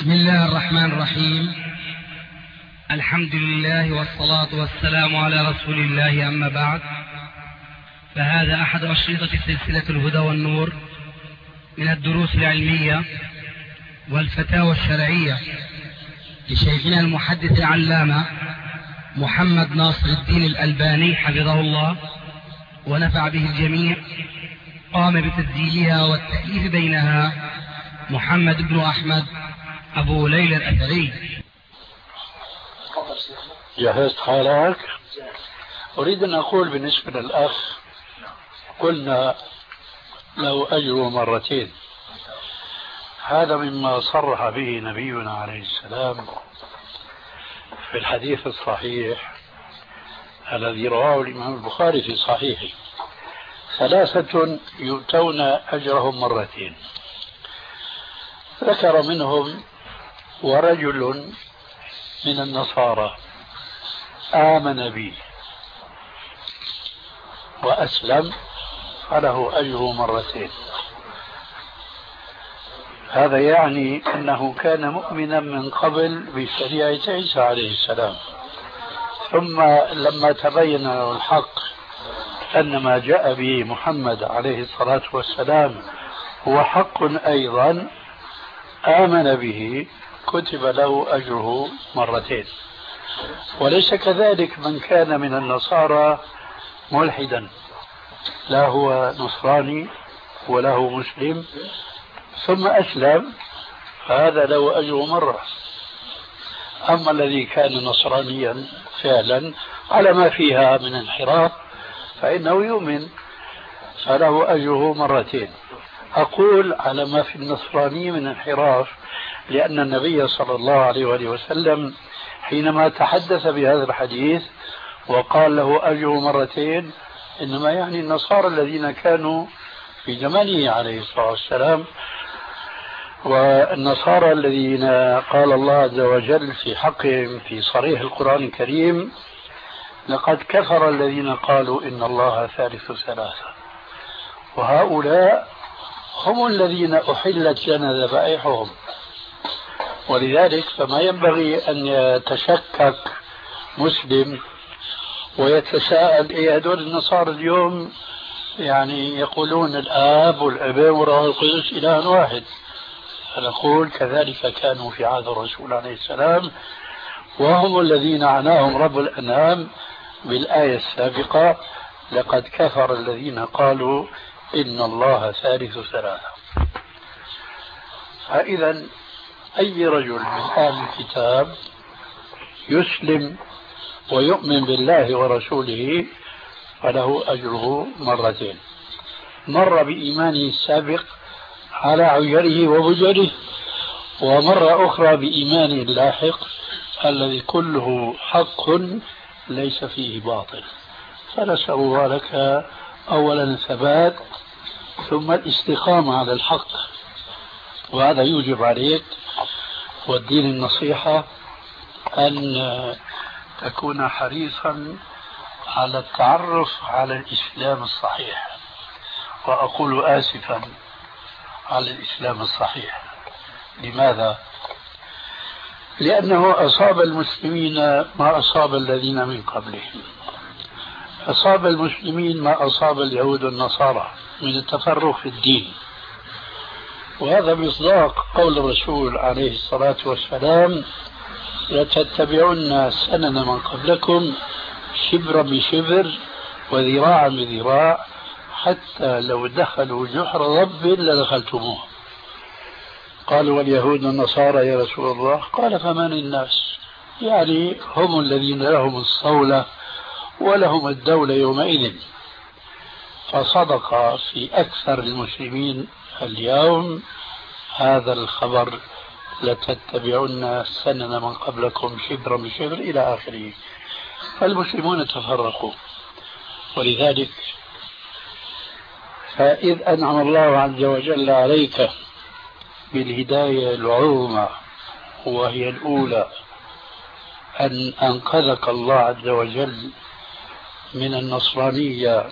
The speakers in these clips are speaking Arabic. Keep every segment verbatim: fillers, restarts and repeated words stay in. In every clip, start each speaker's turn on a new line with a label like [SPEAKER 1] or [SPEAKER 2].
[SPEAKER 1] بسم الله الرحمن الرحيم. الحمد لله والصلاة والسلام على رسول الله، أما بعد، فهذا أحد أشرطة سلسلة الهدى والنور من الدروس العلمية والفتاوى الشرعية لشيخنا المحدث العلامة محمد ناصر الدين الألباني حفظه الله ونفع به الجميع. قام بتسجيلها والتأليف بينها محمد بن أحمد أبو ليلى الأثري.
[SPEAKER 2] جهزت حالك؟ أريد أن أقول بالنسبة للأخ، قلنا له أجر مرتين. هذا مما صرح به نبينا عليه السلام في الحديث الصحيح الذي رواه الإمام البخاري في صحيحه: ثلاثة يؤتون أجرهم مرتين. ذكر منهم ورجل من النصارى آمن بي وأسلم فله أجر مرتين. هذا يعني أنه كان مؤمنا من قبل بشريعة عيسى عليه السلام، ثم لما تبين له الحق أن ما جاء به محمد عليه الصلاة والسلام هو حق أيضا، آمن به، كتب له أجره مرتين. وليس كذلك من كان من النصارى ملحدا، لا هو نصراني ولا هو مسلم ثم أسلم، فهذا له أجر مرة. أما الذي كان نصرانيا فعلا على ما فيها من انحراف فإنه يؤمن، فله أجره مرتين. أقول على ما في النصراني من انحراف لأن النبي صلى الله عليه وآله وسلم حينما تحدث بهذا الحديث وقال له أجر مرتين إنما يعني النصارى الذين كانوا في زمانه عليه الصلاة والسلام، والنصارى الذين قال الله عز وجل في حقهم في صريح القرآن الكريم: لقد كفر الذين قالوا إن الله ثالث ثلاثة. وهؤلاء هم الذين أحلت لنا ذبائحهم، ولذلك فما ينبغي أن يتشكك مسلم ويتساءل: إيه هذول النصارى اليوم يعني يقولون الآب والابن والروح القدس إله واحد. فنقول كذلك كانوا في عهد الرسول عليه السلام، وهم الذين عناهم رب الأنعام بالآية السابقة: لقد كفر الذين قالوا إن الله ثالث ثلاثة. فإذا أي رجل من أهل الكتاب يسلم ويؤمن بالله ورسوله فله أجره مرتين: مرة بإيمانه السابق على عجله وبجله، ومرة أخرى بإيمانه اللاحق الذي كله حق ليس فيه باطل. فنسأل الله لك أولا الثبات ثم الاستقامة على الحق، وهذا يوجب عليك والدين النصيحة أن تكون حريصا على التعرف على الإسلام الصحيح. وأقول آسفا على الإسلام الصحيح. لماذا؟ لأنه أصاب المسلمين ما أصاب الذين من قبلهم، أصاب المسلمين ما أصاب اليهود والنصارى من التفرق في الدين. وهذا مصداق قول الرسول عليه الصلاة والسلام: لتتبعن سنن من قبلكم شبرا بشبر وذراعا بذراع حتى لو دخلوا جحر ضب لدخلتموه. قالوا: واليهود والنصارى يا رسول الله؟ قال: فمن الناس؟ يعني هم الذين لهم الصولة ولهم الدولة يومئذ. فصدق في أكثر المسلمين اليوم هذا الخبر: لتتبعن سنن من قبلكم شبرا بشبر إلى آخره. فالمسلمون تفرقوا. ولذلك فإذ أنعم الله عز وجل عليك بالهداية العظمى وهي الأولى أن أنقذك الله عز وجل من النصرانية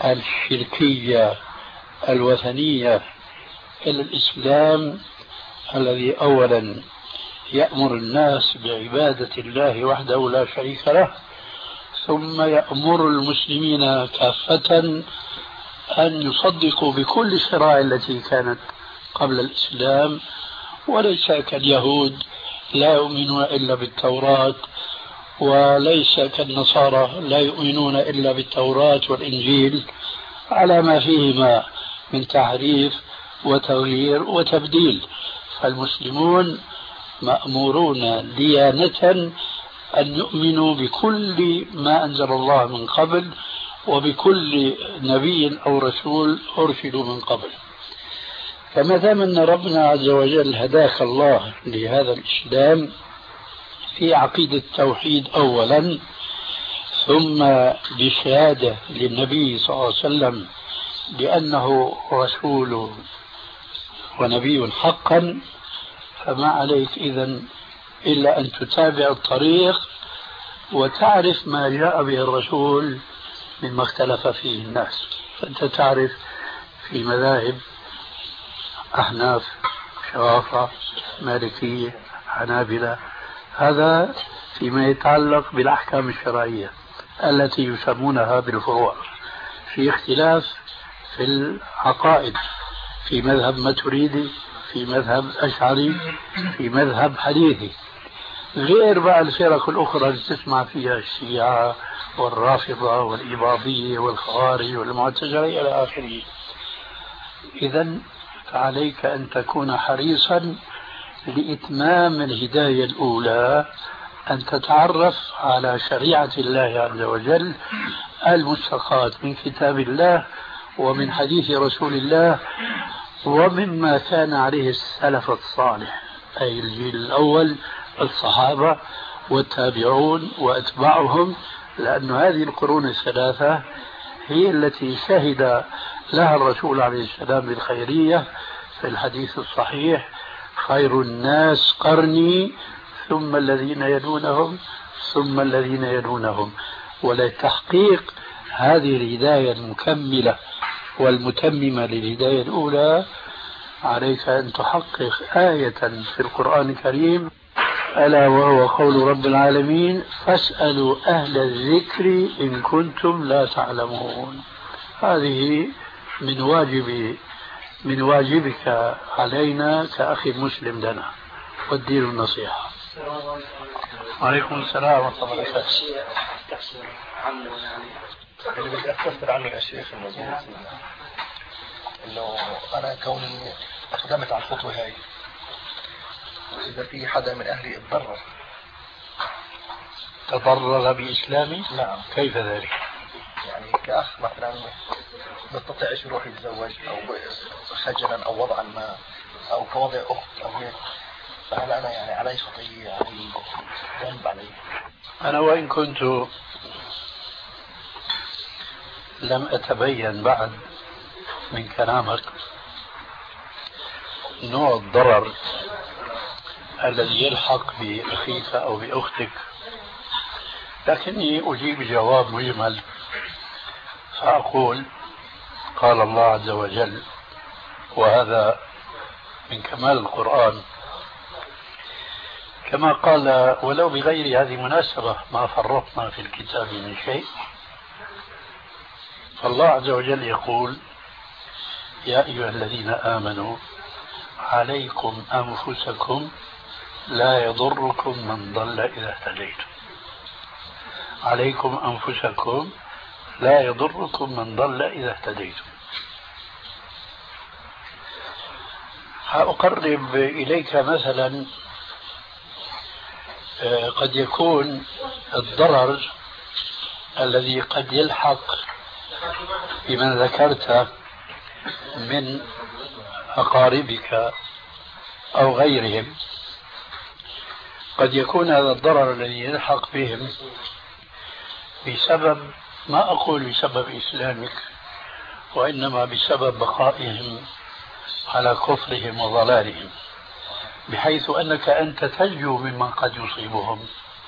[SPEAKER 2] الشركية الوثنية إلى الإسلام، الذي أولا يأمر الناس بعبادة الله وحده لا شريك له، ثم يأمر المسلمين كافة أن يصدقوا بكل الشرائع التي كانت قبل الإسلام، وليس كاليهود لا يؤمنون إلا بالتوراة، وليس كالنصارى لا يؤمنون إلا بالتوراة والإنجيل على ما فيهما من تحريف وتغيير وتبديل. فالمسلمون مأمورون ديانة أن يؤمنوا بكل ما أنزل الله من قبل وبكل نبي أو رسول أرسلوا من قبل. فما دام أن ربنا عز وجل هداك الله لهذا الإسلام في عقيدة التوحيد أولا، ثم بشهادة للنبي صلى الله عليه وسلم بأنه رسول ونبي حقا، فما عليك إذن إلا أن تتابع الطريق وتعرف ما جاء به الرسول مما اختلف فيه الناس. فأنت تعرف في مذاهب أحناف، شرافة، مالكية، حنابلة، هذا فيما يتعلق بالأحكام الشرعية التي يسمونها بالفروع. في اختلاف في العقائد، في مذهب ماتريدي، في مذهب أشعري، في مذهب حديثي، غير بقى الفرق الأخرى اللي تسمع فيها الشيعة والرافضة والإباضية والخوارج والمعتزلة إلى آخره. إذن فعليك أن تكون حريصا لإتمام الهداية الأولى، أن تتعرف على شريعة الله عز وجل المستقاة من كتاب الله ومن حديث رسول الله ومما كان عليه السلف الصالح، أي الجيل الأول الصحابة والتابعون وأتباعهم، لأن هذه القرون الثلاثة هي التي شهد لها الرسول عليه السلام بالخيرية في الحديث الصحيح: خير الناس قرني ثم الذين يلونهم ثم الذين يلونهم. ولتحقيق هذه الهداية المكملة والمتممة للهداية الأولى عليك أن تحقق آية في القرآن الكريم، ألا وهو قول رب العالمين: فاسألوا أهل الذكر إن كنتم لا تعلمون. هذه من واجب من واجبك علينا كأخي مسلم لنا، والدين النصيحة. وعليكم السلام ورحمة الله وبركاته.
[SPEAKER 3] اللي بدي أستفسر عنه يا شيخ الموضوع إنه أنا كوني أقدمت على الخطوة هاي، وإذا في حدا من أهلي اتضرر
[SPEAKER 2] تضرر بإسلامي؟
[SPEAKER 3] نعم.
[SPEAKER 2] كيف ذلك؟
[SPEAKER 3] يعني كأخ مثلا بستطيعش يروح يتزوج أو خجلا أو وضعا ما أو كوضع أخت أو هيك، فهل أنا يعني علي خطية، علي ذنب علي؟
[SPEAKER 2] أنا وإن كنت لم أتبين بعد من كلامك نوع الضرر الذي يلحق بأخيك أو بأختك، لكني أجيب جواب مجمل فأقول: قال الله عز وجل، وهذا من كمال القرآن، كما قال: ولو بغير هذه المناسبة ما فرطنا في الكتاب من شيء. فالله عز وجل يقول: يا أيها الذين آمنوا عليكم أنفسكم لا يضركم من ضل إذا اهتديتم. عليكم أنفسكم لا يضركم من ضل إذا اهتديتم. سأقرب إليك مثلا قد يكون الضرر الذي قد يلحق بمن ذكرت من أقاربك أو غيرهم، قد يكون هذا الضرر الذي يلحق بهم بسبب، ما أقول بسبب إسلامك، وإنما بسبب بقائهم على كفرهم وضلالهم، بحيث أنك أنت تنجو ممن قد يصيبهم.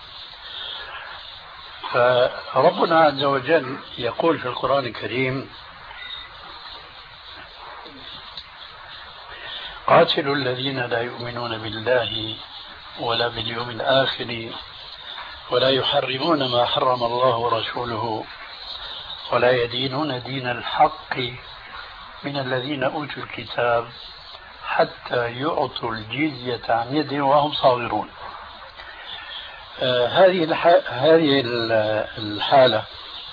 [SPEAKER 2] فربنا عز وجل يقول في القرآن الكريم: قاتلوا الذين لا يؤمنون بالله ولا باليوم الآخر ولا يحرمون ما حرم الله ورسوله ولا يدينون دين الحق من الذين أوتوا الكتاب حتى يعطوا الجزية عن يد وهم صاغرون. آه هذه هذه الحالة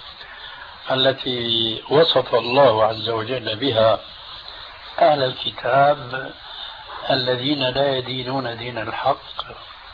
[SPEAKER 2] التي وصف الله عز وجل بها أهل الكتاب الذين لا يدينون دين الحق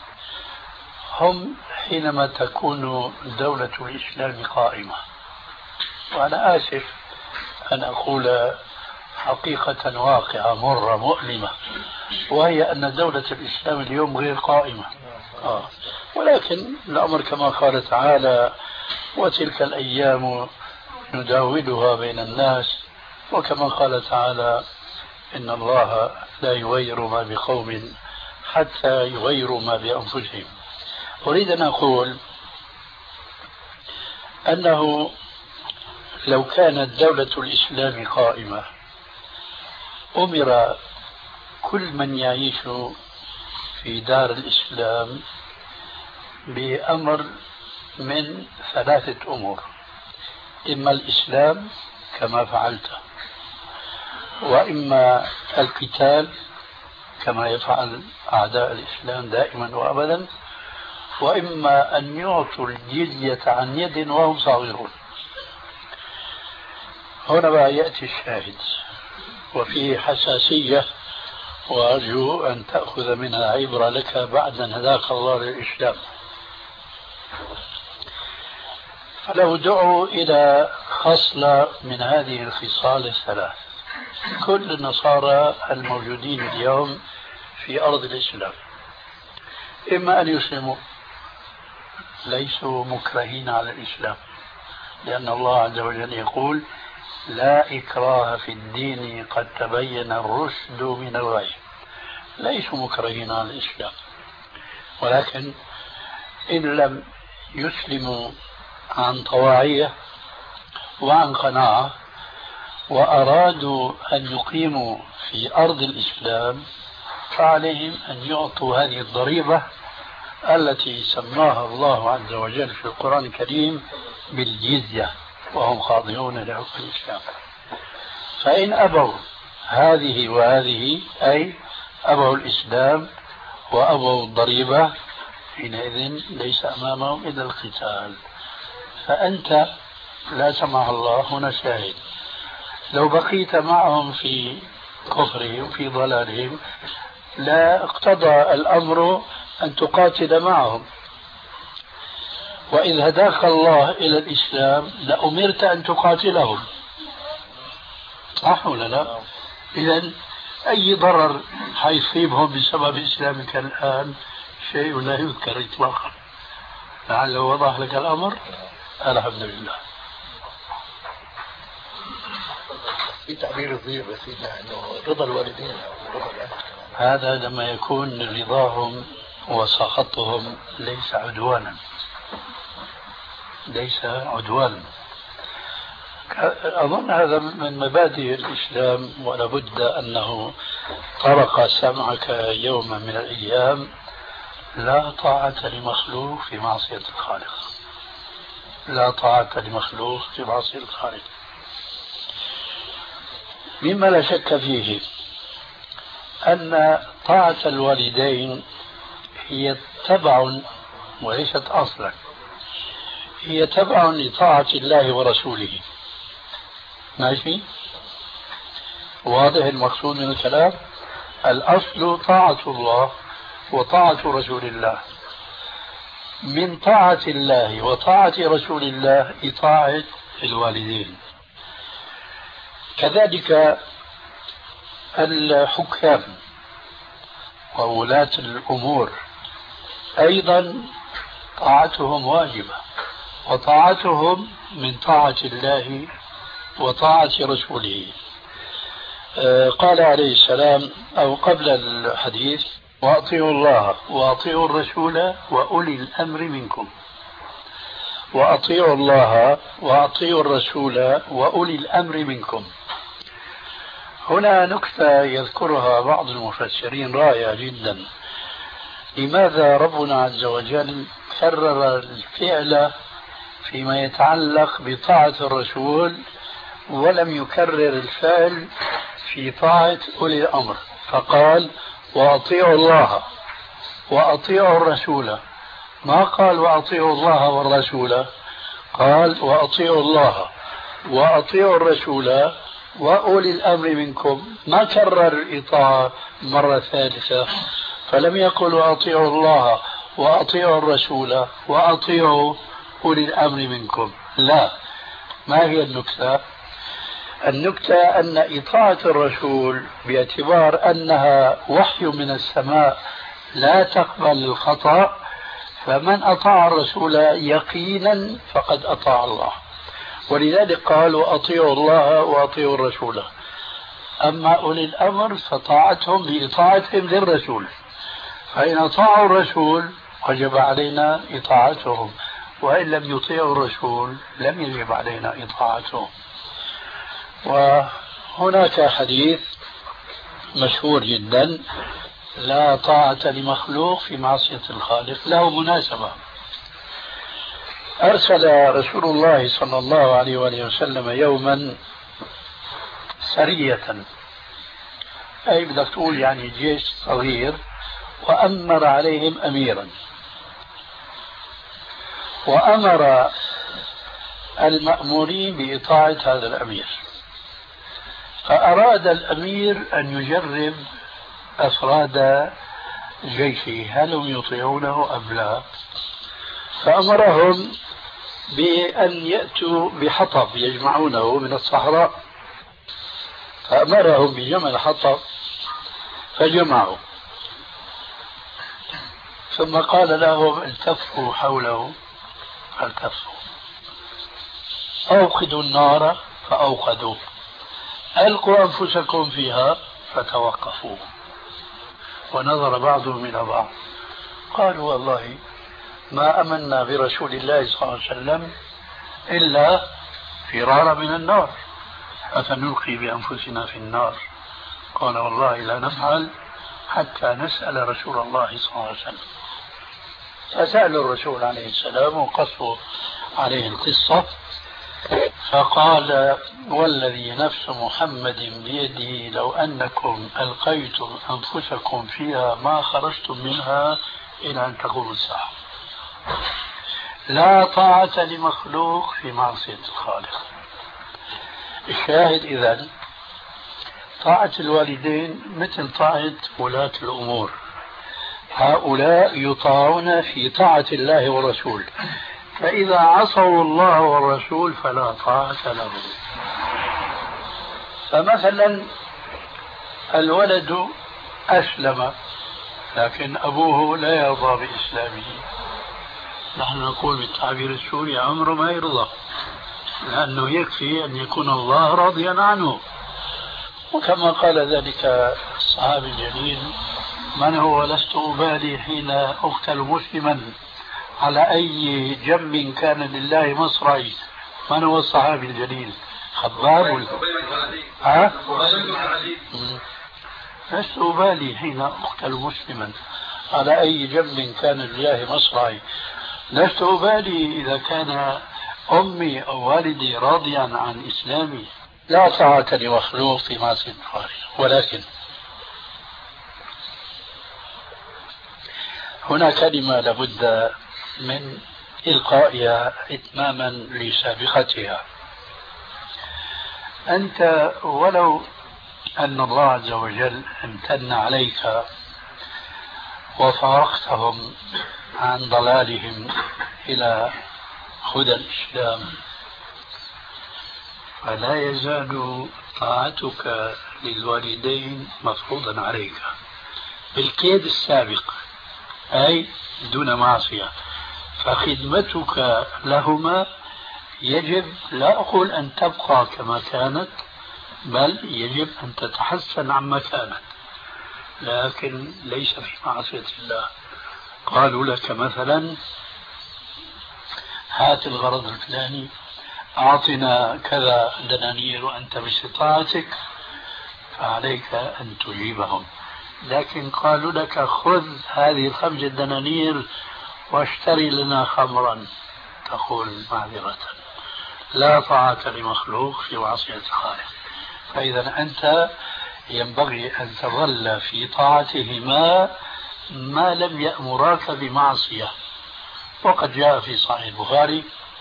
[SPEAKER 2] هم حينما تكون دولة الإسلام قائمة. وأنا آسف أن أقول حقيقة واقعة مرة مؤلمة، وهي أن دولة الإسلام اليوم غير قائمة. آه. ولكن الأمر كما قال تعالى: وتلك الأيام نداولها بين الناس، وكما قال تعالى: إن الله لا يغير ما بقوم حتى يغيروا ما بأنفسهم. أريد أن أقول أنه لو كانت دولة الإسلام قائمة أمر كل من يعيش في دار الإسلام بأمر من ثلاثة أمور: إما الإسلام كما فعلت، وإما القتال كما يفعل أعداء الإسلام دائما وأبدا، وإما أن يعطوا الجزية عن يد وهم صاغرون. هنا بقى يأتي الشاهد وفيه حساسية، وأرجو أن تأخذ منها عبرة لك بعد أن هداك الله للإسلام. فلو دعوا إلى خصلة من هذه الخصال الثلاث، كل النصارى الموجودين اليوم في أرض الإسلام إما أن يسلموا، ليسوا مكرهين على الإسلام، لأن الله عز وجل يقول: لا إكراه في الدين قد تبين الرشد من الغي. ليسوا مكرهين على الإسلام، ولكن إن لم يسلموا عن طواعية وعن قناعة وأرادوا أن يقيموا في أرض الإسلام فعليهم أن يعطوا هذه الضريبة التي سماها الله عز وجل في القرآن الكريم بالجزية، وهم خاضعون لحكم الإسلام. فإن أبوا هذه وهذه، أي أبوا الإسلام وأبوا الضريبة، حينئذ ليس أمامهم إلا القتال. فأنت لا سمح الله، هنا شاهد، لو بقيت معهم في كفرهم في ضلالهم لا اقتضى الأمر أن تقاتل معهم، وإذ هداك الله إلى الإسلام لأمرت أن تقاتلهم، صح ولا لا؟ إذن أي ضرر حيصيبهم بسبب إسلامك الآن شيء لا يذكر إطلاقا. لعله وضح لك الأمر. الحمد لله.
[SPEAKER 3] في تعبير الضير بس انه رضا الوالدين او رضا الاهل،
[SPEAKER 2] هذا لما يكون رضاهم وسخطهم ليس عدوانا، ليس عدوانا. أظن هذا من مبادئ الإسلام، ولا بد أنه طرق سمعك يوما من الأيام: لا طاعة لمخلوق في معصية الخالق، لا طاعة لمخلوق في معصية الخالق. مما لا شك فيه أن طاعة الوالدين هي تبع وليست أصلا، هي تبع لطاعة الله ورسوله. ماشي؟ واضح المقصود من الكلام؟ الأصل طاعة الله وطاعة رسول الله. من طاعة الله وطاعة رسول الله إطاعة الوالدين. كذلك الحكام وولاة الأمور أيضا طاعتهم واجبة، وطاعتهم من طاعة الله وطاعة رسوله. قال عليه السلام أو قبل الحديث: وأطيعوا الله وأطيعوا الرسول وأولي الأمر منكم. وأطيعوا الله وأطيعوا الرسول وأولي الأمر منكم. هنا نكتة يذكرها بعض المفسرين رائعة جدا. لماذا ربنا عز وجل كرر الفعل فيما يتعلق بطاعة الرسول ولم يكرر الفعل في طاعة أولي الأمر؟ فقال وأطيعوا الله وأطيعوا الرسول، ما قال وأطيعوا الله والرسول، قال وأطيعوا الله وأطيعوا الرسول وأولي الأمر منكم، ما كرر الإطاعة مرة ثالثة. فلم يقل وأطيعوا الله وأطيعوا الرسول وأطيعوا أولي الأمر منكم، لا. ما هي النكتة؟ النكتة أن إطاعة الرسول باعتبار أنها وحي من السماء لا تقبل الخطأ، فمن أطاع الرسول يقينا فقد أطاع الله، ولذلك قال وأطيعوا الله وأطيعوا الرسول. أما أولي الأمر فطاعتهم بإطاعتهم للرسول، فإن أطاعوا الرسول وجب علينا إطاعتهم، وإن لم يطيعوا الرسول لم يجب علينا إطاعتهم. وهناك حديث مشهور جدا لا طاعة لمخلوق في معصية الخالق، له مناسبة. أرسل رسول الله صلى الله عليه وآله وسلم يوما سرية، أي بدك تقول يعني جيش صغير، وأمر عليهم أميرا، وأمر المأمورين بإطاعة هذا الأمير. فأراد الأمير أن يجرب أفراد جيشه هل هم يطيعونه أم لا، فأمرهم بأن يأتوا بحطب يجمعونه من الصحراء، فأمرهم بجمع الحطب فجمعوا، ثم قال لهم التفوا حوله فالتفوا، أوقدوا النار فأوقدوا، ألقوا أنفسكم فيها فتوقفوا. ونظر بعضهم إلى بعض قالوا والله ما أمنا برسول الله صلى الله عليه وسلم إلا فرارا من النار، أفنلقي بأنفسنا في النار؟ قال والله لا نفعل حتى نسأل رسول الله صلى الله عليه وسلم. فسألوا الرسول عليه السلام وقصوا عليه القصة، فقال والذي نفس محمد بيده لو أنكم ألقيتم أنفسكم فيها ما خرجتم منها إلى أن تقوم الساعة. لا طاعة لمخلوق في معصية الخالق. الشاهد إذن طاعة الوالدين مثل طاعة ولاة الأمور، هؤلاء يطاعون في طاعة الله والرسول، فإذا عصوا الله والرسول فلا طاعة لهم. فمثلا الولد أسلم لكن أبوه لا يرضى بإسلامه، نحن نقول بالتعبير السوري عمره ما يرضى، لأنه يكفي أن يكون الله راضيا عنه. وكما قال ذلك الصحابي الجليل من هو لست أبالي حين أقتل مسلما على أي جنب كان لله مصرعي. من هو الصحابي الجليل؟ خباب ها؟ لست أبالي حين أقتل مسلما على أي جنب كان لله مصرعي، لست أبالي إذا كان أمي أو والدي راضيا عن إسلامي. لا طاعة لمخلوق في معصية الخالق. ولكن هنا كلمة لابد من إلقائها إتماما لسابقتها. أنت ولو أن الله عز وجل امتن عليك وفارقتهم عن ضلالهم إلى هدى الإسلام، فلا يزال طاعتك للوالدين مفروضا عليك بالقيد السابق، أي دون معصية. فخدمتك لهما يجب لا أقول أن تبقى كما كانت، بل يجب أن تتحسن عما كانت، لكن ليس في معصية الله. قالوا لك مثلا هات الغرض الفلاني، أعطنا كذا دنانير وأنت باستطاعتك، فعليك أن تجيبهم. لكن قالوا لك خذ هذه الخمسة دنانير واشتري لنا خمرا، تقول معذرة لا طاعة لمخلوق في معصية الخالق. فإذا أنت ينبغي أن تظل في طاعتهما ما لم يأمراك بمعصية. وقد جاء في صحيح البخاري،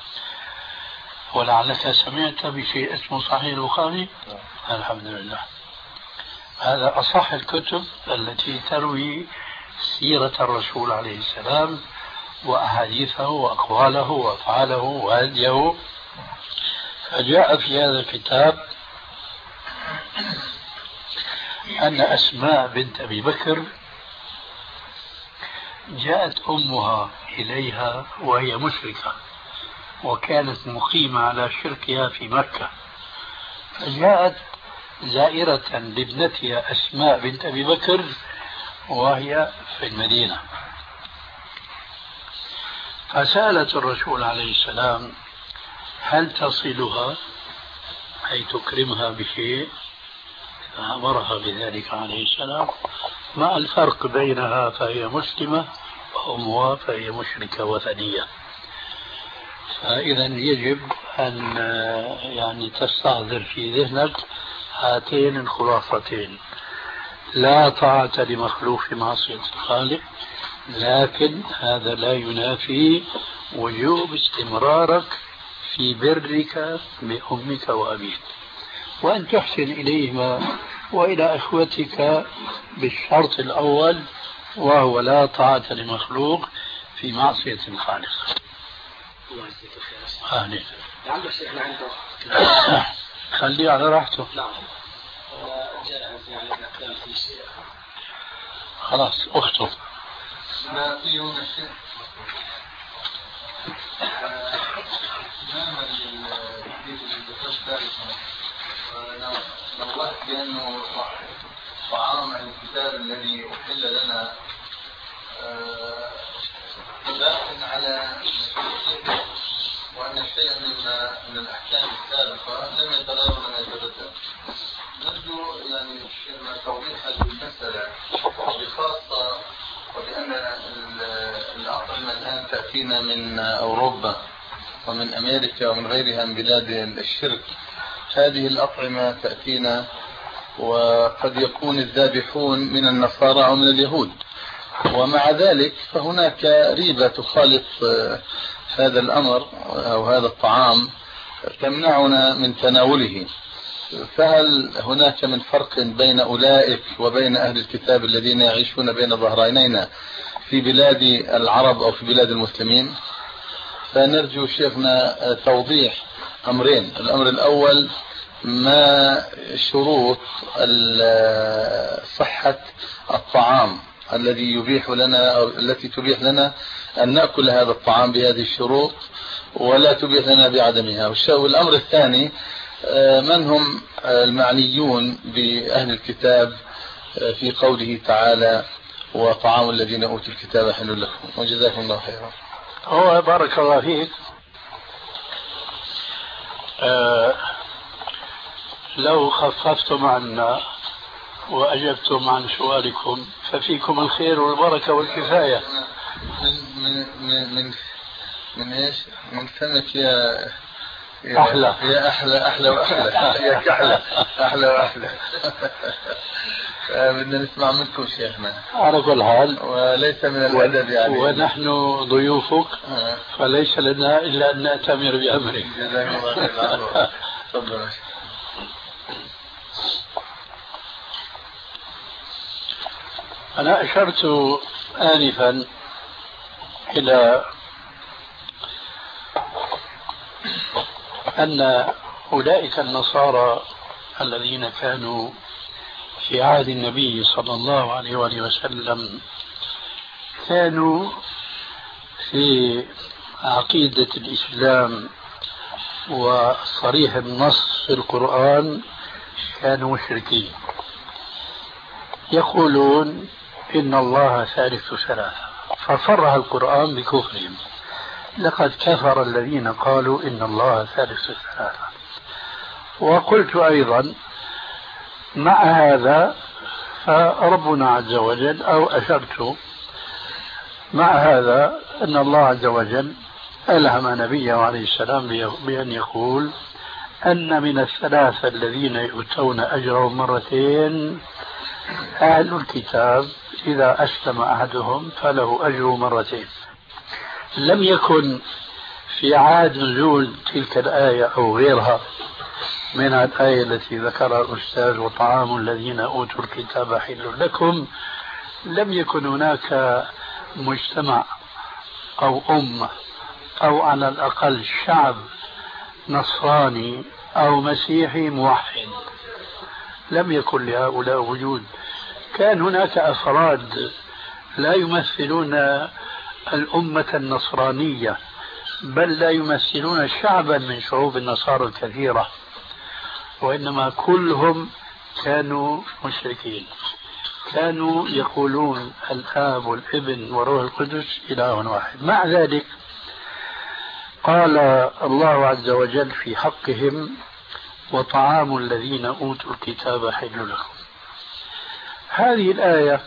[SPEAKER 2] ولعلك سمعت بشيء اسمه صحيح البخاري. الحمد لله، هذا أصح الكتب التي تروي سيرة الرسول عليه السلام وأحاديثه وأقواله وأفعاله وهديه. فجاء في هذا الكتاب أن أسماء بنت أبي بكر جاءت أمها إليها وهي مشركة، وكانت مقيمة على شركها في مكة، فجاءت زائرة لابنتها أسماء بنت أبي بكر وهي في المدينة، فسألت الرسول عليه السلام هل تصلها أي تكرمها بشيء؟ فأمرها بذلك عليه السلام، مع الفرق بينها فهي مسلمة وأمها فهي مشركة وثنية. فإذا يجب أن يعني تستحضر في ذهنك هاتين الخلاصتين: لا طاعة لمخلوق في معصية الخالق، لكن هذا لا ينافي وجوب استمرارك في برك بأمك وأبيك، وأن تحسن إليهما وإلى إخوتك بالشرط الأول، وهو لا طاعة لمخلوق في معصية الخالق.
[SPEAKER 1] الله يجزيك خير.
[SPEAKER 2] أهلا.
[SPEAKER 1] لعل شيخنا عنده
[SPEAKER 2] خليه على راحته.
[SPEAKER 1] نعم. جاء يعني كلام في شيء.
[SPEAKER 2] خلاص اخطب.
[SPEAKER 4] ما في يوم الشيخ تماما للحديث اللي ذكرت ثالثا، نوهت بأنه طعام الكتاب الذي أحل لنا باق على نفسه، وأن شيئا مما من الأحكام السابقة لم يتغير ولم يتبدل. نرجو يعني توضيح هذه المسألة بخاصة، وبأن الأطعمة الآن تأتينا من أوروبا ومن أمريكا ومن غيرها من بلاد الشرك. هذه الأطعمة تأتينا وقد يكون الذابحون من النصارى أو من اليهود، ومع ذلك فهناك ريبة تخالط هذا الأمر أو هذا الطعام تمنعنا من تناوله. فهل هناك من فرق بين أولئك وبين أهل الكتاب الذين يعيشون بين ظهرانينا في بلاد العرب أو في بلاد المسلمين؟ فنرجو شيخنا توضيح أمرين. الأمر الأول، ما شروط صحة الطعام الذي يبيح لنا أو التي تبيح لنا أن نأكل هذا الطعام بهذه الشروط ولا تبيح لنا بعدمها؟ والأمر الثاني، من هم المعنيون بأهل الكتاب في قوله تعالى وطعام الذين أوتوا الكتاب حل لكم؟ وجزاكم الله خيرا.
[SPEAKER 2] هو بارك الله فيك. آه لو خففتم عنا وأجبتم عن سؤالكم ففيكم الخير والبركة والكفاية.
[SPEAKER 4] من من من من, من ايش؟ من فمك يا
[SPEAKER 2] يا أحلى
[SPEAKER 4] يا أحلى أحلى وأحلى يا كحلة أحلى وأحلى. بدنا نسمع منكم شيخنا
[SPEAKER 2] على كل حال،
[SPEAKER 4] وليس من الأدب يعني،
[SPEAKER 2] ونحن ضيوفك فليس لنا إلا أن نأتمر بأمرك.
[SPEAKER 4] جزاك الله خير. تفضل.
[SPEAKER 2] أنا أشرت آنفا إلى أن أولئك النصارى الذين كانوا في عهد النبي صلى الله عليه وآله وسلم كانوا في عقيدة الإسلام وصريح النص في القرآن كانوا مشركين، يقولون إن الله ثالث ثلاثة، فصرح القرآن بكفرهم: لقد كفر الذين قالوا إن الله ثالث ثلاثة. وقلت أيضا مع هذا فربنا عز وجل أو أشرت مع هذا أن الله عز وجل ألهم نبيه عليه السلام بأن يقول أن من الثلاثة الذين يؤتون أجرهم مرتين أهل الكتاب إذا أسلم أحدهم فله أجر مرتين. لم يكن في عهد نزول تلك الآية أو غيرها من الآية التي ذكرها الأستاذ وطعام الذين أوتوا الكتاب حل لكم، لم يكن هناك مجتمع أو أمة أو على الأقل شعب نصراني أو مسيحي موحد، لم يكن لهؤلاء وجود. كان هناك أفراد لا يمثلون الأمة النصرانية، بل لا يمثلون شعبا من شعوب النصارى الكثيرة، وإنما كلهم كانوا مشركين، كانوا يقولون الآب والابن والروح القدس إله واحد. مع ذلك قال الله عز وجل في حقهم وطعام الذين أوتوا الكتاب حل لكم. هذه الآية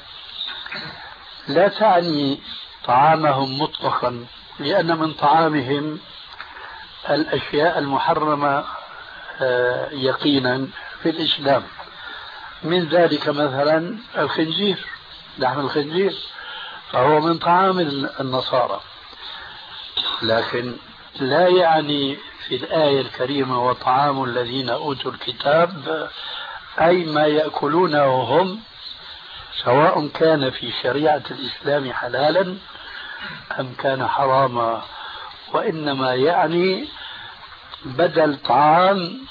[SPEAKER 2] لا تعني طعامهم مطلقا، لأن من طعامهم الأشياء المحرمة يقينا في الإسلام، من ذلك مثلا الخنزير، لحم الخنزير فهو من طعام النصارى، لكن لا يعني في الآية الكريمة وطعام الذين أوتوا الكتاب أي ما يأكلونه هم، سواء كان في شريعة الإسلام حلالا أم كان حراما، وإنما يعني بدل طعام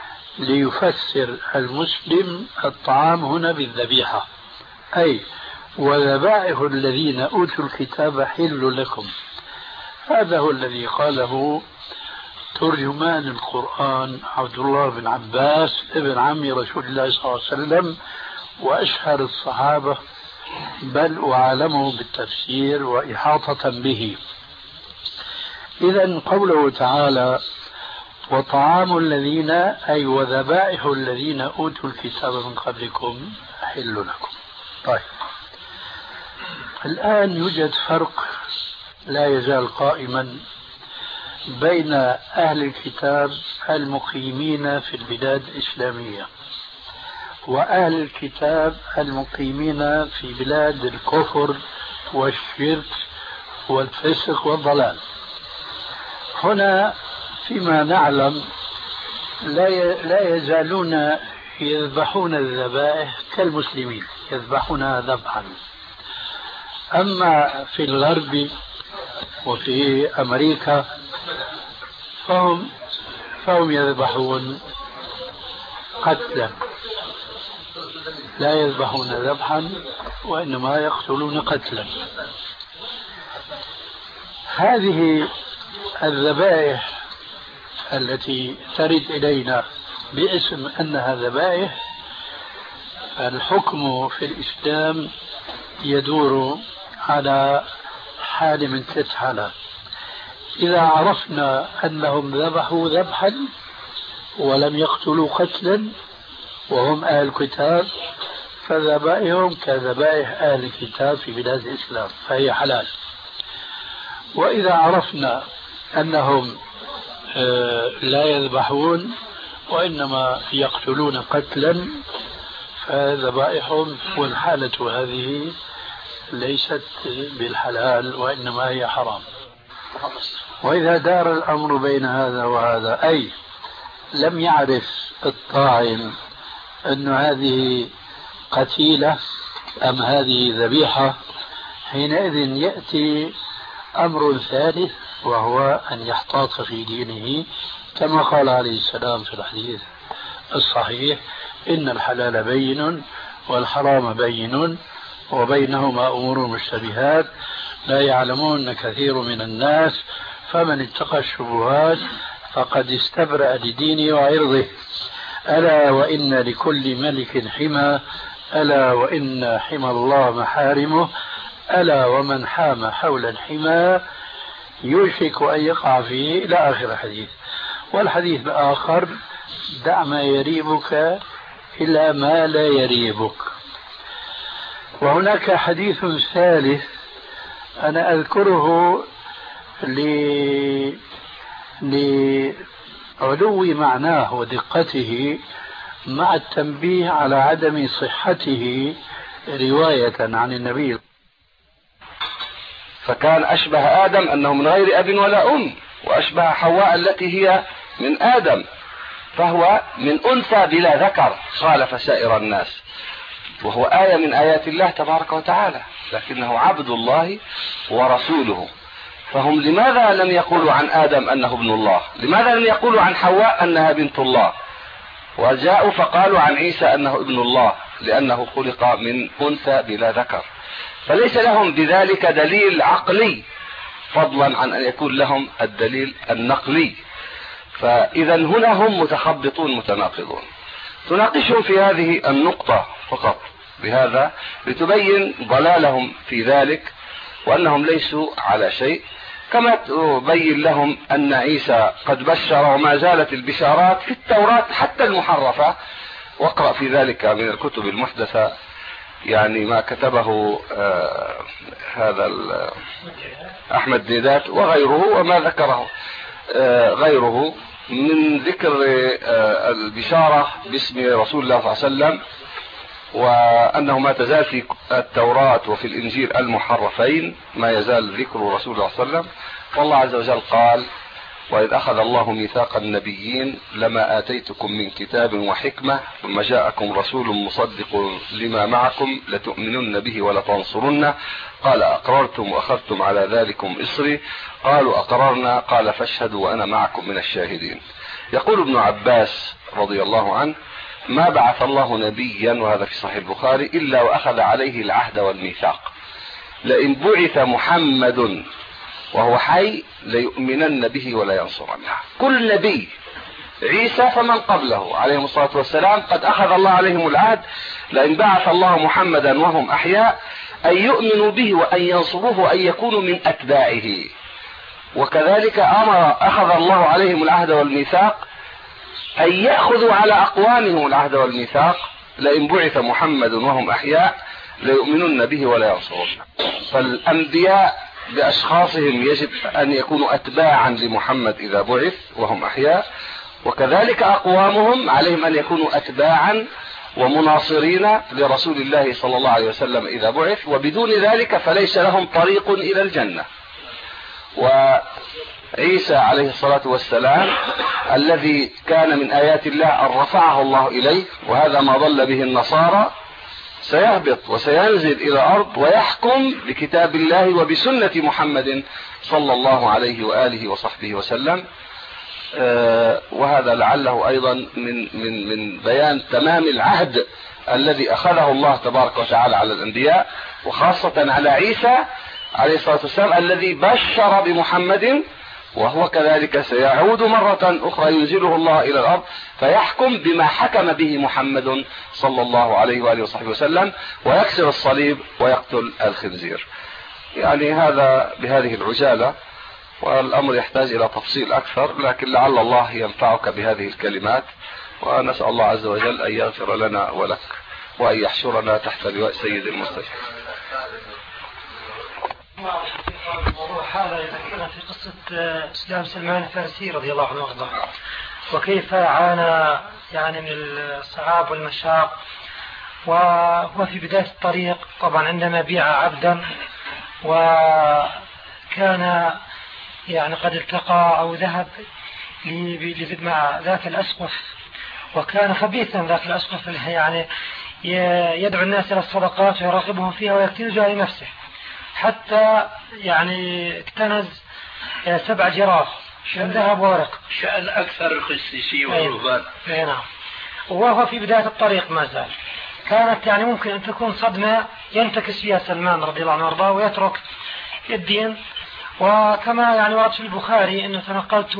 [SPEAKER 2] ليفسر المسلم الطعام هنا بالذبيحة، أي وذبائح الذين أوتوا الكتاب حل لكم. هذا هو الذي قاله ترجمان القرآن عبد الله بن عباس ابن عم رسول الله صلى الله عليه وسلم وأشهر الصحابة بل وعالمه بالتفسير وإحاطة به. إذن قوله تعالى وطعام الذين أي وذبائح الذين أوتوا الكتاب من قبلكم حل لكم. طيب الآن يوجد فرق لا يزال قائما بين أهل الكتاب المقيمين في البلاد الإسلامية وأهل الكتاب المقيمين في بلاد الكفر والشرك والفسق والضلال. هنا فيما نعلم لا يزالون يذبحون الذبائح كالمسلمين، يذبحونها ذبحا. أما في الغرب وفي أمريكا فهم فهم يذبحون قتلا، لا يذبحون ذبحا وإنما يقتلون قتلا. هذه الذبائح التي ترد إلينا باسم أنها ذبائح، الحكم في الإسلام يدور على حال من ثلاث حالات. إذا عرفنا أنهم ذبحوا ذبحا ولم يقتلوا قتلا وهم أهل الكتاب فذبائحهم كذبائح أهل الكتاب في بلاد الإسلام فهي حلال. وإذا عرفنا أنهم لا يذبحون وإنما يقتلون قتلا فذبائحهم والحالة هذه ليست بالحلال وإنما هي حرام. وإذا دار الأمر بين هذا وهذا أي لم يعرف الطاعن أن هذه قتيلة أم هذه ذبيحة، حينئذ يأتي أمر ثالث وهو أن يحتاط في دينه كما قال عليه السلام في الحديث الصحيح إن الحلال بين والحرام بين وبينهما أمور مشتبهات لا يعلمون كثير من الناس فمن اتقى الشبهات فقد استبرأ لدينه وعرضه. ألا وإن لكل ملك حمى ألا وإن حمى الله محارمه ألا ومن حام حول الحمى يوشك أن يقع فيه إلى آخر الحديث. والحديث الآخر دع ما يريبك إلى ما لا يريبك. وهناك حديث ثالث أنا أذكره ل... لعلو معناه ودقته مع التنبيه على عدم صحته رواية عن النبي.
[SPEAKER 5] فكان أشبه آدم أنه من غير أب ولا أم، وأشبه حواء التي هي من آدم، فهو من أنثى بلا ذكر خالف سائر الناس، وهو آية من آيات الله تبارك وتعالى، لكنه عبد الله ورسوله. فهم لماذا لم يقولوا عن آدم أنه ابن الله؟ لماذا لم يقولوا عن حواء أنها بنت الله؟ وجاءوا فقالوا عن عيسى أنه ابن الله لأنه خلق من أنثى بلا ذكر. فليس لهم بذلك دليل عقلي فضلا عن أن يكون لهم الدليل النقلي. فإذا هنا هم متخبطون متناقضون. تناقشهم في هذه النقطة فقط بهذا لتبين ضلالهم في ذلك وأنهم ليسوا على شيء، كما تبين لهم أن عيسى قد بشر وما زالت البشارات في التوراة حتى المحرفة. واقرأ في ذلك من الكتب المحدثة يعني ما كتبه آه هذا أحمد ديدات وغيره، وما ذكره آه غيره من ذكر آه البشارة باسم رسول الله صلى الله عليه وسلم، وأنه ما تزال في التوراة وفي الإنجيل المحرفين ما يزال ذكر رسول الله صلى الله عليه وسلم. والله عز وجل قال: وإذ أخذ الله ميثاق النبيين لما آتيتكم من كتاب وحكمة ثم جاءكم رسول مصدق لما معكم لتؤمنن به ولتنصرنه قال أقررتم وأخذتم على ذلكم إصري قالوا أقررنا قال فاشهدوا وأنا معكم من الشاهدين. يقول ابن عباس رضي الله عنه: ما بعث الله نبيا، وهذا في صحيح البخاري، إلا وأخذ عليه العهد والميثاق، لئن بعث محمد وهو حي ليؤمنن به ولا ينصرنه. كل نبي، عيسى فمن قبله عليهم الصلاة والسلام، قد أخذ الله عليهم العهد لئن بعث الله محمدا وهم أحياء أن يؤمنوا به وأن ينصروه وأن يكونوا من أتباعه. وكذلك أمر أخذ الله عليهم العهد والميثاق أن يأخذوا على أقوامهم العهد والميثاق لئن بعث محمد وهم أحياء ليؤمنن به ولا ينصرونه. فالأنبياء بأشخاصهم يجب أن يكونوا أتباعا لمحمد إذا بعث وهم أحياء، وكذلك أقوامهم عليهم أن يكونوا أتباعا ومناصرين لرسول الله صلى الله عليه وسلم إذا بعث، وبدون ذلك فليس لهم طريق إلى الجنة. وعيسى عليه الصلاة والسلام الذي كان من آيات الله أن رفعه الله إليه، وهذا ما ضل به النصارى، سيهبط وسينزل إلى الأرض ويحكم بكتاب الله وبسنة محمد صلى الله عليه وآله وصحبه وسلم. آه وهذا لعله أيضا من, من, من بيان تمام العهد الذي أخذه الله تبارك وتعالى على الأنبياء، وخاصة على عيسى عليه الصلاة والسلام الذي بشر بمحمد، وهو كذلك سيعود مرة أخرى ينزله الله إلى الأرض فيحكم بما حكم به محمد صلى الله عليه وآله وصحبه وسلم، ويكسر الصليب ويقتل الخنزير. يعني هذا بهذه العجالة، والأمر يحتاج إلى تفصيل أكثر، لكن لعل الله ينفعك بهذه الكلمات، ونسأل الله عز وجل أن يغفر لنا ولك وأن يحشرنا تحت لواء سيد المستشفى.
[SPEAKER 6] الموضوع هذا يذكرنا في قصة إسلام سلمان الفارسي رضي الله عنه وارضاه، وكيف عانى يعني من الصعاب والمشاق، وهو في بداية الطريق طبعا عندما بيع عبدا وكان يعني قد التقى أو ذهب مع ذاك الأسقف، وكان خبيثا ذاك الأسقف يعني يدعو الناس إلى الصدقات ويراقبهم فيها ويكتنزها لنفسه، حتى يعني اكتنز سبع جراف من ذهب وورق،
[SPEAKER 2] شأن أكثر القسيسي والرهبان.
[SPEAKER 6] اي نعم. وهو في بداية الطريق ما زال. كانت يعني ممكن أن تكون صدمة ينتكس فيها سلمان رضي الله عنه وارضاه ويترك الدين. وكما يعني ورد في البخاري أنه تنقلت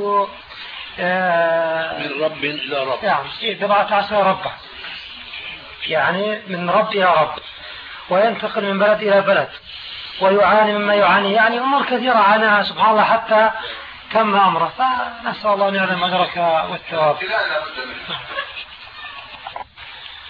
[SPEAKER 2] من رب إلى رب،
[SPEAKER 6] يعني بضعة عشر ربع، يعني من رب إلى رب، وينتقل من بلد إلى بلد ويعاني مما يعاني، يعني أمور كثيرة عاناها سبحان الله حتى تم أمره. فنسأل الله أن يعلم أجرك والثواب.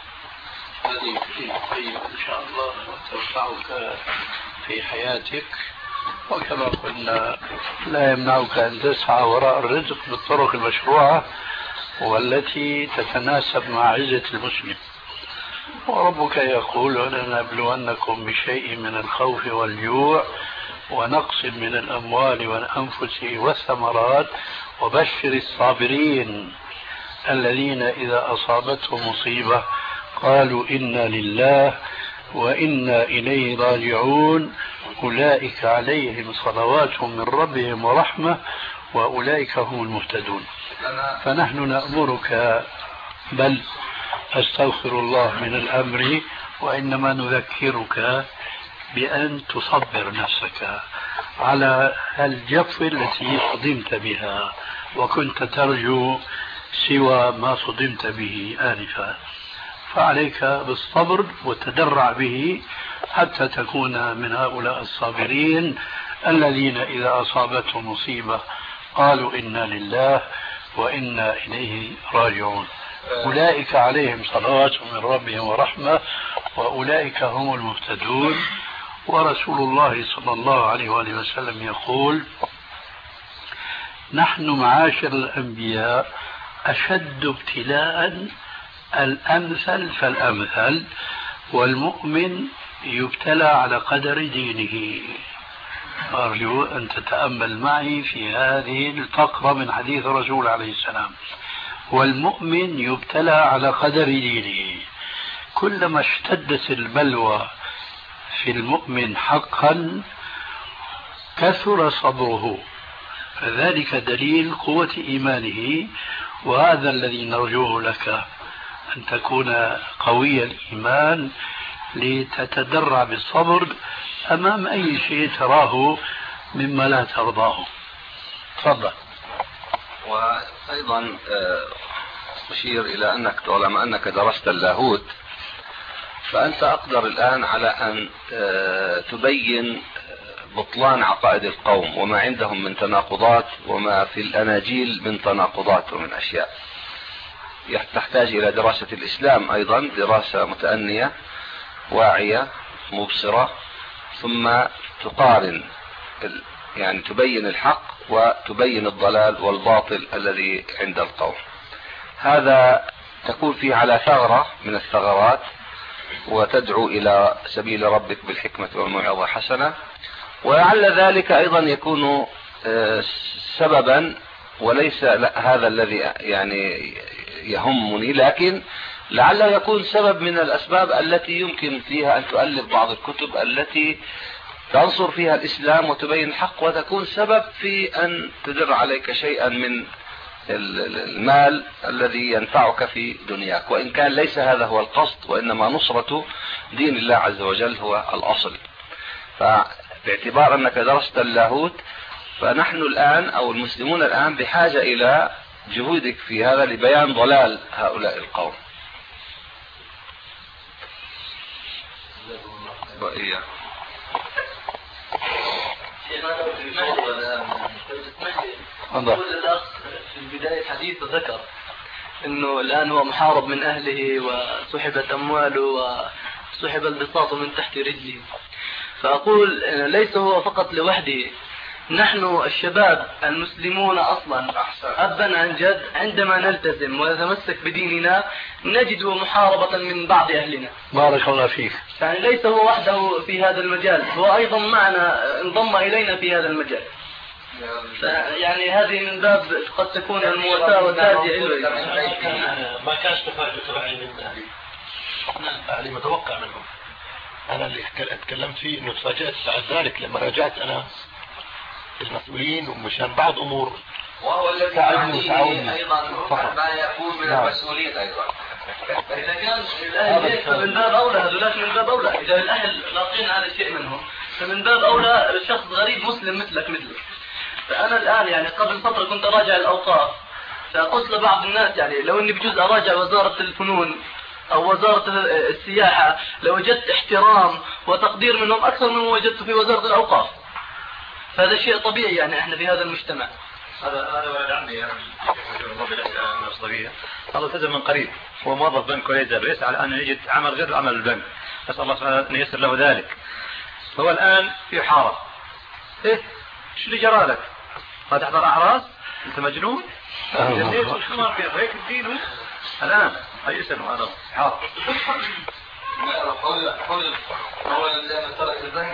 [SPEAKER 2] الذي فيه طيب إن شاء الله وتنفعك في حياتك، وكما قلنا لا يمنعك أن تسعى وراء الرزق بالطرق المشروعة والتي تتناسب مع عزة المسلم. وربك يقول ولنبلونكم بشيء من الخوف والجوع ونقص من الأموال والأنفس والثمرات وبشر الصابرين الذين إذا أصابتهم مصيبة قالوا إنا لله وإنا إليه راجعون أولئك عليهم صلوات من ربهم ورحمة وأولئك هم المهتدون. فنحن نأمرك، بل أستغفر الله من الأمر، وإنما نذكرك بأن تصبر نفسك على الجف التي صدمت بها وكنت ترجو سوى ما صدمت به آنفا، فعليك بالصبر والتدرع به حتى تكون من هؤلاء الصابرين الذين إذا أصابتهم مصيبة قالوا إنا لله وإنا إليه راجعون أولئك عليهم صلوات من ربهم ورحمة وأولئك هم المهتدون. ورسول الله صلى الله عليه وآله وسلم يقول نحن معاشر الأنبياء أشد ابتلاء الأمثل فالأمثل، والمؤمن يبتلى على قدر دينه. أرجو أن تتأمل معي في هذه الفقرة من حديث الرسول عليه السلام، والمؤمن يبتلى على قدر دينه. كلما اشتدت البلوى في المؤمن حقا كثر صبره، فذلك دليل قوة إيمانه، وهذا الذي نرجوه لك، أن تكون قوي الإيمان لتتدرع بالصبر أمام أي شيء تراه مما لا ترضاه. تفضل.
[SPEAKER 5] وأيضا أشير إلى أنك طالما أنك درست اللاهوت فأنت أقدر الآن على أن تبين بطلان عقائد القوم وما عندهم من تناقضات وما في الأناجيل من تناقضات ومن أشياء تحتاج إلى دراسة الإسلام، أيضا دراسة متأنية واعية مبصرة، ثم تقارن يعني تبين الحق وتبين الضلال والباطل الذي عند القوم. هذا تكون فيه على ثغرة من الثغرات وتدعو إلى سبيل ربك بالحكمة والموعظة الحسنة، ولعل ذلك أيضا يكون سببا، وليس هذا الذي يعني يهمني، لكن لعل يكون سبب من الأسباب التي يمكن فيها أن تؤلف بعض الكتب التي تنصر فيها الإسلام وتبين الحق، وتكون سبب في أن تدر عليك شيئا من المال الذي ينفعك في دنياك، وإن كان ليس هذا هو القصد، وإنما نصرة دين الله عز وجل هو الأصل. فباعتبار أنك درست اللاهوت فنحن الآن أو المسلمون الآن بحاجة إلى جهودك في هذا لبيان ضلال هؤلاء القوم. وإياه
[SPEAKER 1] أقول الأخ في بداية حديثه ذكر أنه الآن هو محارب من أهله وسحبت أمواله وسحب البساط من تحت رجله، فأقول ليس هو فقط لوحده، نحن الشباب المسلمون أصلا أبا عن جد عندما نلتزم ونتمسك بديننا نجد محاربة من بعض أهلنا.
[SPEAKER 2] بارك الله فيك.
[SPEAKER 1] يعني ليس هو وحده في هذا المجال، هو أيضا معنا انضم إلينا في هذا المجال. يعني هذه من باب قد تكون المواساة والتهدئة له.
[SPEAKER 3] ما كانش تفاجئ تبعي من أهلي، أهلي متوقع منهم. أنا اللي اتكلمت فيه إنه تفاجأت بعد ذلك لما رجعت أنا المسؤولين ومشان بعض أمور،
[SPEAKER 5] وهو الذي يعنيه أيضا ما يكون من نعم. المسؤولين أيضا.
[SPEAKER 1] إذا كان الأهل فمن باب أولى، هذولاك من باب أولى. إذا الأهل لاقين هذا الشيء منهم فمن باب أولى شخص غريب مسلم مثلك مثلك. فأنا الآن يعني قبل فترة كنت أراجع الأوقاف، فقلت لبعض الناس يعني لو إني بجوز أراجع وزارة الفنون أو وزارة السياحة لوجدت احترام وتقدير منهم أكثر مما وجدت في وزارة الأوقاف. فهذا شيء طبيعي، يعني احنا في هذا المجتمع.
[SPEAKER 7] هذا هذا ولد عمي يعني الصغير هذا التزم من قريب، هو موظف بنك ولا يزال ويسعى الآن أن يجد عمل غير عمل البنك، نسأل الله سبحانه أن ييسر له ذلك. فهو الآن في حارة، إيه شو اللي جرى لك؟ قد تحضر أعراس؟ أنت مجنون؟ جنيت وشو ما في هيك الدين الآن هاي اسمه هذا حارة.
[SPEAKER 4] حول حول هو اللي ترك البنك.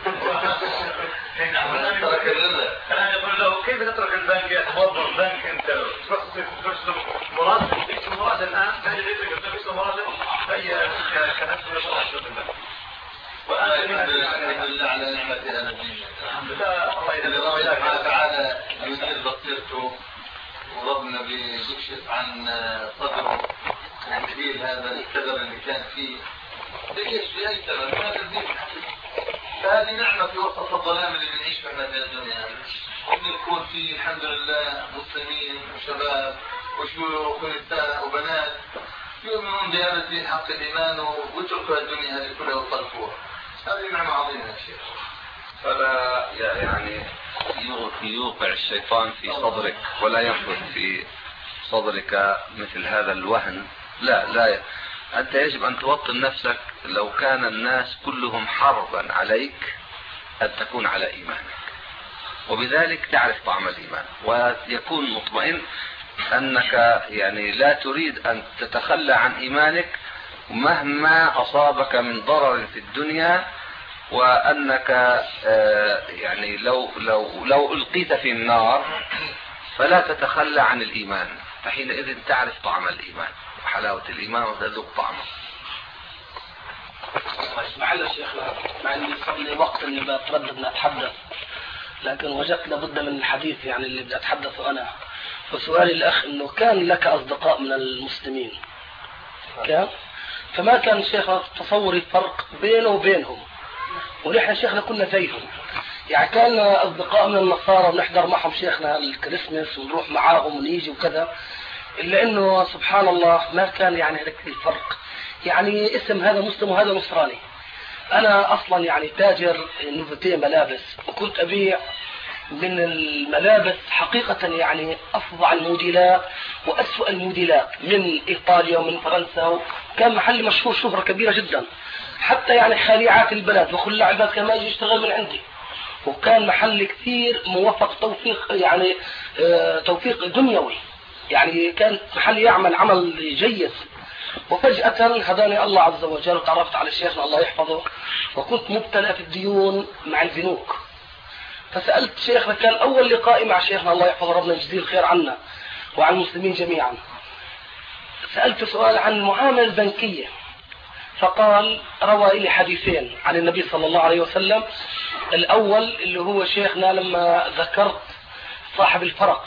[SPEAKER 4] ترك الربا.
[SPEAKER 7] الآن يقول له كيف تترك البنك يا موظف بنك أنت تروح تسلم مراسل تسلم مراسل الآن تجد يدرك تسلم مراسل هي كانت تسلم البنك.
[SPEAKER 4] الحمد لله على نعمة هذا الدين.
[SPEAKER 7] الحمد لله الله
[SPEAKER 4] يجزاه تعالى ينير بصيرته وربنا بيكشف عن صدره ويزيل هذا الكدر اللي كان فيه. ليش في أي سبب؟ هذا الدين. فهذه نعمة في وسط الظلام اللي بنعيش فيها في الدنيا. إن يكون في الحمد لله مسلمين وشباب وشيوخ ونساء وبنات يؤمنون بهذا الدين حق الإيمان ويتركوا الدنيا هذه كلها ويخلفوها. هذه نعمة عظيمة يا شيخ.
[SPEAKER 5] فلا يعني يوقع الشيطان في صدرك ولا ينفذ في صدرك مثل هذا الوهن. لا لا أنت يجب أن توطن نفسك. لو كان الناس كلهم حربا عليك أن تكون على إيمانك، وبذلك تعرف طعم الإيمان ويكون مطمئن أنك يعني لا تريد أن تتخلى عن إيمانك مهما أصابك من ضرر في الدنيا، وأنك يعني لو لو لو ألقيت في النار فلا تتخلى عن الإيمان، فحينئذ تعرف طعم الإيمان وحلاوة الإيمان وتذوق طعمه.
[SPEAKER 8] معلش يا شيخنا، مع اني صار لي وقت اني بتردد اني اتحدث، لكن وجدت لابد من الحديث يعني اللي بدي اتحدثه انا. فسؤالي الاخ انه كان لك اصدقاء من المسلمين كان؟ فما كان شيخنا تصوري فرق بينه وبينهم، ونحن شيخنا كنا زيهم. يعني كان اصدقاء من النصارى ونحضر معهم شيخنا الكريسماس ونروح معاهم ونيجي وكذا، الا انه سبحان الله ما كان يعني هذاك الفرق. يعني اسم هذا مسلم وهذا نصراني. انا اصلا يعني تاجر نوفتي ملابس، وكنت ابيع من الملابس حقيقة يعني افظع الموديلات واسوأ الموديلات من ايطاليا ومن فرنسا، وكان محل مشهور شهرة كبيرة جدا. حتى يعني خليعات البنات وخلاعات كان ما يجي يشتغل من عندي، وكان محل كثير موفق توفيق يعني اه توفيق دنيوي، يعني كان محل يعمل عمل جيد. وفجأة هداني الله عز وجل وتعرفت على شيخنا الله يحفظه، وكنت مبتلى في الديون مع البنوك. فسألت شيخنا، كان أول لقائي مع شيخنا الله يحفظه ربنا يجزيه الخير عنا وعن المسلمين جميعا، سألت سؤال عن المعاملة البنكية، فقال روى لي حديثين عن النبي صلى الله عليه وسلم. الأول اللي هو شيخنا لما ذكرت صاحب الفرق،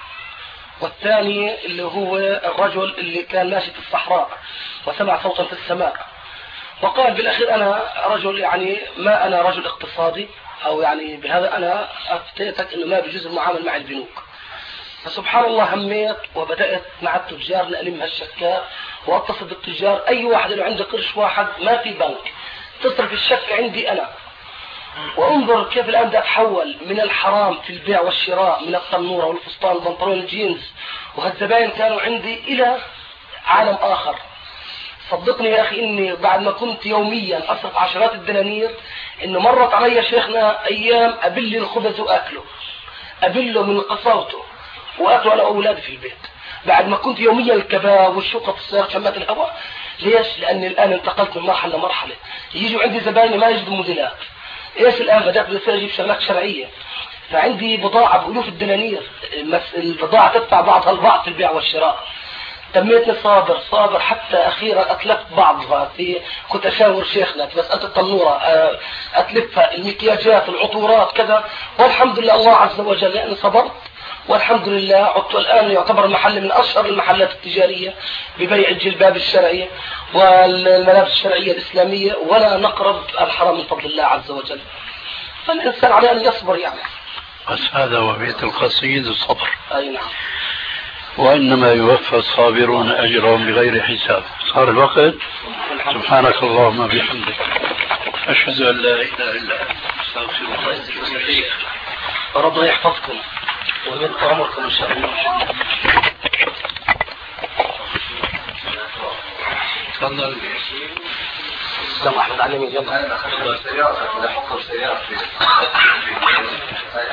[SPEAKER 8] والثاني اللي هو الرجل اللي كان ماشي في الصحراء وسمع صوتا في السماء، وقال بالأخير أنا رجل يعني ما أنا رجل اقتصادي، أو يعني بهذا أنا أفتيتك أنه ما بيجوز المعامل مع البنوك. فسبحان الله هميت وبدأت مع التجار لألم هالشكات وأتصل بالتجار، أي واحد اللي عنده قرش واحد ما في بنك تصرف الشك عندي أنا. وانظر كيف الآن بدأ أتحول من الحرام في البيع والشراء من التنورة والفستان والبنطلون الجينز وهالزباين كانوا عندي إلى عالم آخر. صدقني يا أخي إني بعد ما كنت يوميا أصرف عشرات الدنانير، إنه مرت علي شيخنا أيام أبل الخبز وأكله، أبله من قصاوته وأكله أنا وأولادي في البيت، بعد ما كنت يوميا الكباب والشوكة في السيارة شمات الهواء. ليش؟ لأني الآن انتقلت من مرحلة لمرحلة، يجوا عندي زبايني ما يجدوا موديلات. ايش الآن بدأت بصير أجيب شغلات شرعية، فعندي بضاعة بألوف الدنانير، البضاعة تدفع بعضها البعض في البيع والشراء. تميتني صابر صابر حتى أخيرا أتلفت بعضها في، كنت أشاور شيخنا في مسألة التنورة أتلفها، المكياجات العطورات كذا، والحمد لله الله عز وجل لأني صبرت، والحمد لله عدت الآن يعتبر المحل من أشهر المحلات التجارية ببيع الجلباب الشرعية والملابس الشرعية الإسلامية، ولا نقرب الحرام من فضل الله عز وجل. فالإنسان عليه أن يصبر يعني.
[SPEAKER 2] بس هذا وبيت القصيد الصبر.
[SPEAKER 8] أي نعم.
[SPEAKER 2] وإنما يوفى الصابرون أجرهم بغير حساب. صار الوقت. سبحانك اللهم وبحمدك أشهد أن لا إله إلا أنت أستغفرك.
[SPEAKER 8] ربنا يحفظكم. ويبقى عمركم ان شاء الله.
[SPEAKER 2] تفضل.
[SPEAKER 8] سلام احمد علمي. يلا
[SPEAKER 4] سيارة حكم سيارة